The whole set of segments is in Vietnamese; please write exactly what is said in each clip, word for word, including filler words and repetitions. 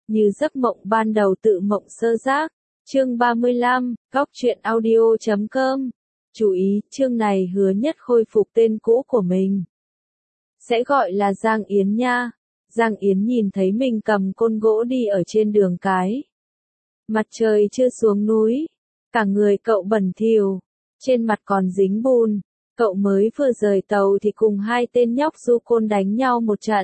như giấc mộng ban đầu tự mộng sơ giác. Chương ba mươi lăm, góc truyện audio chấm com. Chú ý, chương này hứa nhất khôi phục tên cũ của mình. Sẽ gọi là Giang Yến nha. Giang Yến nhìn thấy mình cầm côn gỗ đi ở trên đường cái. Mặt trời chưa xuống núi, cả người cậu bẩn thỉu, trên mặt còn dính bùn. Cậu mới vừa rời tàu thì cùng hai tên nhóc du côn đánh nhau một trận.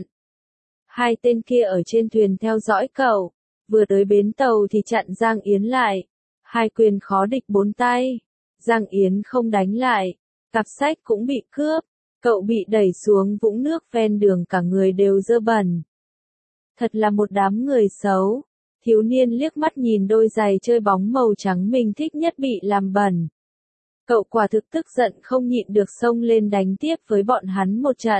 Hai tên kia ở trên thuyền theo dõi cậu, vừa tới bến tàu thì chặn Giang Yến lại. Hai quyền khó địch bốn tay. Giang Yến không đánh lại, cặp sách cũng bị cướp. Cậu bị đẩy xuống vũng nước ven đường, cả người đều dơ bẩn. Thật là một đám người xấu. Thiếu niên liếc mắt nhìn đôi giày chơi bóng màu trắng mình thích nhất bị làm bẩn. Cậu quả thực tức giận không nhịn được xông lên đánh tiếp với bọn hắn một trận.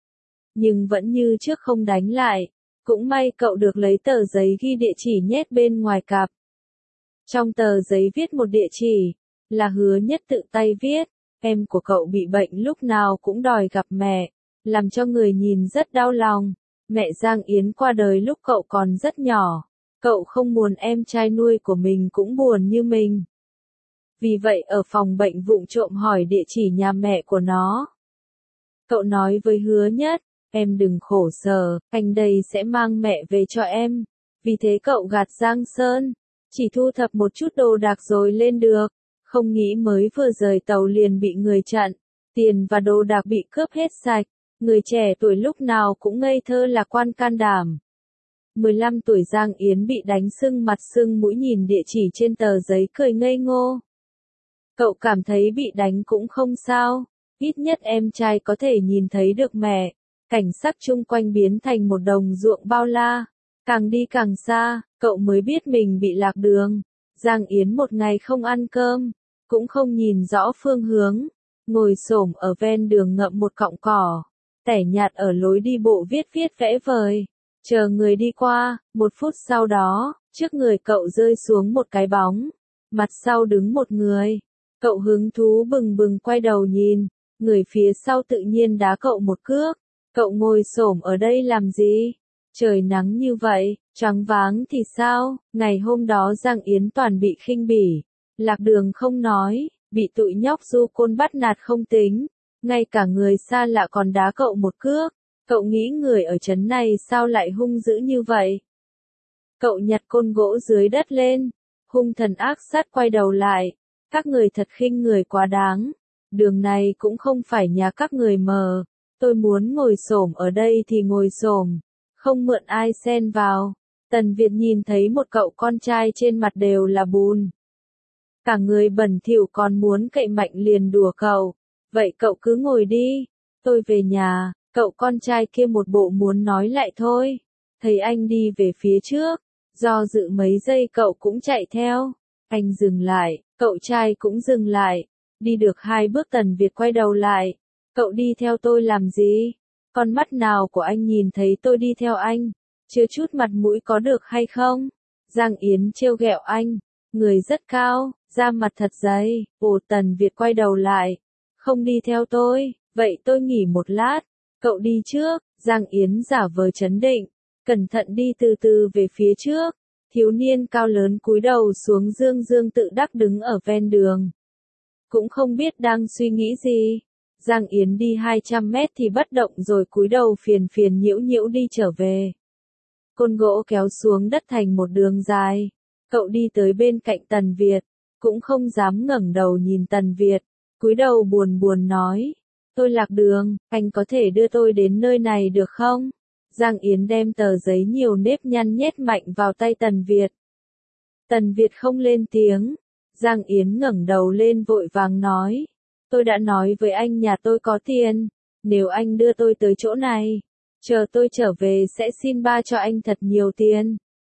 Nhưng vẫn như trước không đánh lại. Cũng may cậu được lấy tờ giấy ghi địa chỉ nhét bên ngoài cặp. Trong tờ giấy viết một địa chỉ, là Hứa Nhất tự tay viết. Em của cậu bị bệnh lúc nào cũng đòi gặp mẹ, làm cho người nhìn rất đau lòng. Mẹ Giang Yến qua đời lúc cậu còn rất nhỏ. Cậu không muốn em trai nuôi của mình cũng buồn như mình. Vì vậy ở phòng bệnh vụng trộm hỏi địa chỉ nhà mẹ của nó. Cậu nói với Hứa Nhất, em đừng khổ sở, anh đây sẽ mang mẹ về cho em. Vì thế cậu gạt Giang Sơn, chỉ thu thập một chút đồ đạc rồi lên được. Không nghĩ mới vừa rời tàu liền bị người chặn, tiền và đồ đạc bị cướp hết sạch. Người trẻ tuổi lúc nào cũng ngây thơ lạc quan can đảm. mười lăm tuổi Giang Yến bị đánh sưng mặt sưng mũi, nhìn địa chỉ trên tờ giấy cười ngây ngô. Cậu cảm thấy bị đánh cũng không sao, ít nhất em trai có thể nhìn thấy được mẹ. Cảnh sắc chung quanh biến thành một đồng ruộng bao la. Càng đi càng xa, cậu mới biết mình bị lạc đường. Giang Yến một ngày không ăn cơm, cũng không nhìn rõ phương hướng, ngồi xổm ở ven đường ngậm một cọng cỏ, tẻ nhạt ở lối đi bộ viết viết vẽ vời, chờ người đi qua. Một phút sau đó, trước người cậu rơi xuống một cái bóng, mặt sau đứng một người. Cậu hứng thú bừng bừng quay đầu nhìn, người phía sau tự nhiên đá cậu một cước. Cậu ngồi xổm ở đây làm gì? Trời nắng như vậy, choáng váng thì sao? Ngày hôm đó Giang Yến toàn bị khinh bỉ, lạc đường không nói, bị tụi nhóc du côn bắt nạt không tính, ngay cả người xa lạ còn đá cậu một cước. Cậu nghĩ người ở trấn này sao lại hung dữ như vậy? Cậu nhặt côn gỗ dưới đất lên, hung thần ác sát quay đầu lại. Các người thật khinh người quá đáng. Đường này cũng không phải nhà các người mờ. Tôi muốn ngồi xổm ở đây thì ngồi xổm, không mượn ai xen vào. Tần Việt nhìn thấy một cậu con trai trên mặt đều là bùn, cả người bẩn thỉu, còn muốn cậy mạnh liền đùa cậu. Vậy cậu cứ ngồi đi, tôi về nhà. Cậu con trai kia một bộ muốn nói lại thôi. Thấy anh đi về phía trước, do dự mấy giây cậu cũng chạy theo. Anh dừng lại, cậu trai cũng dừng lại. Đi được hai bước Tần Việt quay đầu lại. Cậu đi theo tôi làm gì? Con mắt nào của anh nhìn thấy tôi đi theo anh? Chưa chút mặt mũi có được hay không? Giang Yến trêu ghẹo anh. Người rất cao, da mặt thật dày. Ồ, Tần Việt quay đầu lại. Không đi theo tôi, vậy tôi nghỉ một lát. Cậu đi trước. Giang Yến giả vờ trấn định, cẩn thận đi từ từ về phía trước. Thiếu niên cao lớn cúi đầu xuống, dương dương tự đắc đứng ở ven đường. Cũng không biết đang suy nghĩ gì. Giang Yến đi hai trăm mét thì bất động rồi cúi đầu phiền phiền nhiễu nhiễu đi trở về. Côn gỗ kéo xuống đất thành một đường dài. Cậu đi tới bên cạnh Tần Việt, cũng không dám ngẩng đầu nhìn Tần Việt, cúi đầu buồn buồn nói, tôi lạc đường, anh có thể đưa tôi đến nơi này được không? Giang Yến đem tờ giấy nhiều nếp nhăn nhét mạnh vào tay Tần Việt. Tần Việt không lên tiếng. Giang Yến ngẩng đầu lên vội vàng nói, tôi đã nói với anh nhà tôi có tiền, nếu anh đưa tôi tới chỗ này, chờ tôi trở về sẽ xin ba cho anh thật nhiều tiền.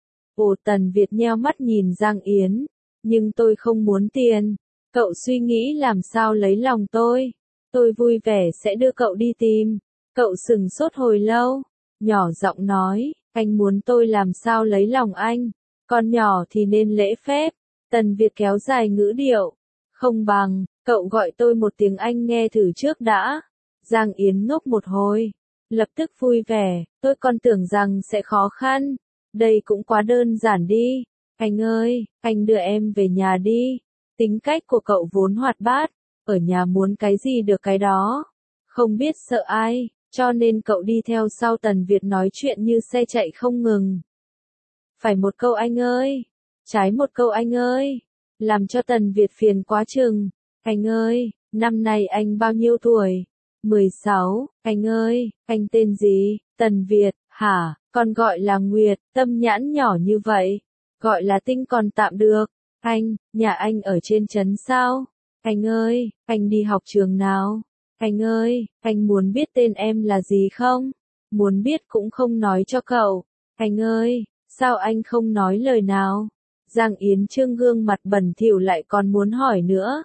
Ồ, Tần Việt nheo mắt nhìn Giang Yến, nhưng tôi không muốn tiền. Cậu suy nghĩ làm sao lấy lòng tôi, tôi vui vẻ sẽ đưa cậu đi tìm. Cậu sừng sốt hồi lâu, nhỏ giọng nói, anh muốn tôi làm sao lấy lòng anh, con nhỏ thì nên lễ phép. Tần Việt kéo dài ngữ điệu, không bằng, cậu gọi tôi một tiếng anh nghe thử trước đã. Giang Yến ngốc một hồi, lập tức vui vẻ, tôi còn tưởng rằng sẽ khó khăn, Đây cũng quá đơn giản đi. Anh ơi, anh đưa em về nhà đi. Tính cách của cậu vốn hoạt bát, ở nhà muốn cái gì được cái đó. Không biết sợ ai, cho nên cậu đi theo sau Tần Việt nói chuyện như xe chạy không ngừng. Phải một câu anh ơi, trái một câu anh ơi, làm cho Tần Việt phiền quá chừng. Anh ơi, năm nay anh bao nhiêu tuổi? mười sáu, anh ơi, anh tên gì? Tần Việt, hả? Còn gọi là Nguyệt, tâm nhãn nhỏ như vậy. Gọi là Tinh còn tạm được. Anh, nhà anh ở trên trấn sao? Anh ơi, anh đi học trường nào? Anh ơi, anh muốn biết tên em là gì không? Muốn biết cũng không nói cho cậu. Anh ơi, sao anh không nói lời nào? Giang Yến Trương gương mặt bẩn thỉu lại còn muốn hỏi nữa.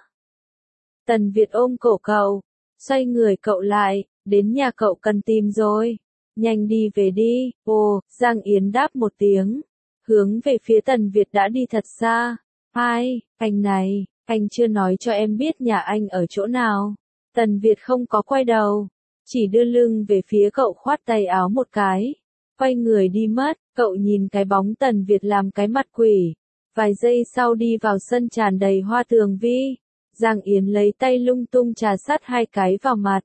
Tần Việt ôm cổ cậu, xoay người cậu lại, đến nhà cậu cần tìm rồi. Nhanh đi về đi. Ồ, Giang Yến đáp một tiếng, hướng về phía Tần Việt đã đi thật xa. Ai, anh này, anh chưa nói cho em biết nhà anh ở chỗ nào. Tần Việt không có quay đầu, chỉ đưa lưng về phía cậu khoát tay áo một cái, quay người đi mất. Cậu nhìn cái bóng Tần Việt làm cái mặt quỷ, vài giây sau đi vào sân tràn đầy hoa tường vi. Giang Yến lấy tay lung tung trà sát hai cái vào mặt.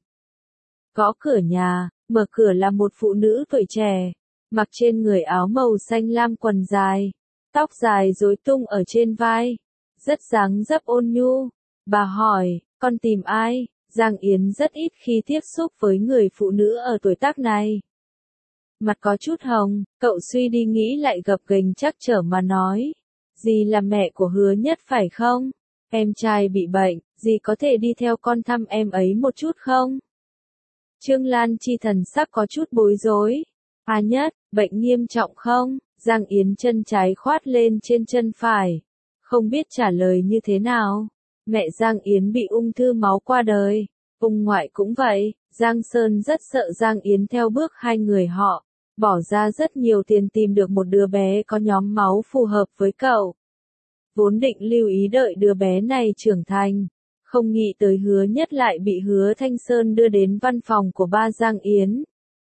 Gõ cửa nhà, mở cửa là một phụ nữ tuổi trẻ, mặc trên người áo màu xanh lam quần dài, tóc dài rối tung ở trên vai, rất dáng dấp ôn nhu. Bà hỏi, con tìm ai? Giang Yến rất ít khi tiếp xúc với người phụ nữ ở tuổi tác này. Mặt có chút hồng, cậu suy đi nghĩ lại gập ghềnh trắc trở mà nói. Dì là mẹ của Hứa Nhất phải không? Em trai bị bệnh, dì có thể đi theo con thăm em ấy một chút không? Trương Lan Chi thần sắc có chút bối rối. À Nhất, bệnh nghiêm trọng không? Giang Yến chân trái khoát lên trên chân phải, không biết trả lời như thế nào. Mẹ Giang Yến bị ung thư máu qua đời, ông ngoại cũng vậy. Giang Sơn rất sợ Giang Yến theo bước hai người họ, bỏ ra rất nhiều tiền tìm được một đứa bé có nhóm máu phù hợp với cậu. Vốn định lưu ý đợi đứa bé này trưởng thành, không nghĩ tới Hứa Nhất lại bị Hứa Thanh Sơn đưa đến văn phòng của ba Giang Yến.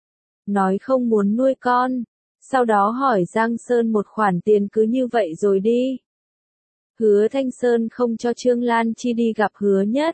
Nói không muốn nuôi con, sau đó hỏi Giang Sơn một khoản tiền cứ như vậy rồi đi. Hứa Thanh Sơn không cho Trương Lan Chi đi gặp Hứa Nhất.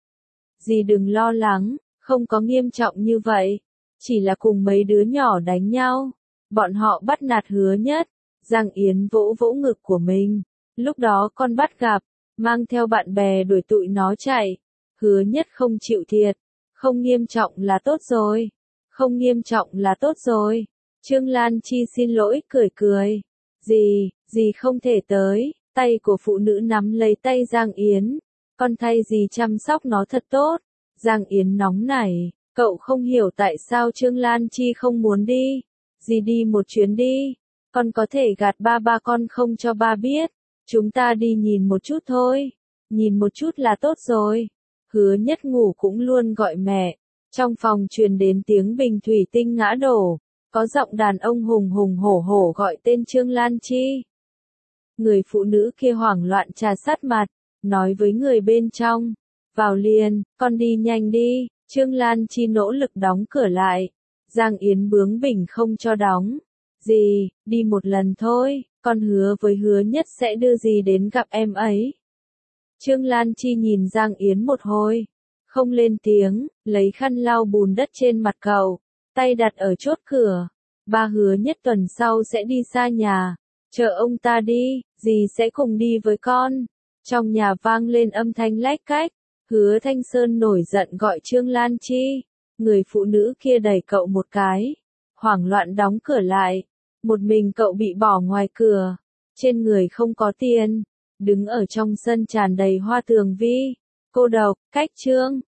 Dì đừng lo lắng, không có nghiêm trọng như vậy, chỉ là cùng mấy đứa nhỏ đánh nhau, bọn họ bắt nạt Hứa Nhất. Giang Yến vỗ vỗ ngực của mình, lúc đó con bắt gặp, mang theo bạn bè đuổi tụi nó chạy. Hứa Nhất không chịu thiệt, không nghiêm trọng là tốt rồi, không nghiêm trọng là tốt rồi. Trương Lan Chi xin lỗi cười cười, dì, dì không thể tới. Tay của phụ nữ nắm lấy tay Giang Yến, con thay dì chăm sóc nó thật tốt. Giang Yến nóng nảy, cậu không hiểu tại sao Trương Lan Chi không muốn đi. Dì đi một chuyến đi, con có thể gạt ba ba con không cho ba biết. Chúng ta đi nhìn một chút thôi, nhìn một chút là tốt rồi. Hứa Nhất ngủ cũng luôn gọi mẹ, trong phòng truyền đến tiếng bình thủy tinh ngã đổ, có giọng đàn ông hùng hùng hổ hổ gọi tên Trương Lan Chi. Người phụ nữ kia hoảng loạn trà sát mặt, nói với người bên trong, vào liền, con đi nhanh đi. Trương Lan Chi nỗ lực đóng cửa lại, Giang Yến bướng bỉnh không cho đóng. Dì, đi một lần thôi, con hứa với Hứa Nhất sẽ đưa dì đến gặp em ấy. Trương Lan Chi nhìn Giang Yến một hồi, không lên tiếng, lấy khăn lau bùn đất trên mặt cậu, tay đặt ở chốt cửa. Ba Hứa Nhất tuần sau sẽ đi xa nhà, chờ ông ta đi, dì sẽ cùng đi với con. Trong nhà vang lên âm thanh lách cách, Hứa Thanh Sơn nổi giận gọi Trương Lan Chi. Người phụ nữ kia đẩy cậu một cái, hoảng loạn đóng cửa lại. Một mình cậu bị bỏ ngoài cửa, trên người không có tiền, đứng ở trong sân tràn đầy hoa tường vi, cô độc. Cách chương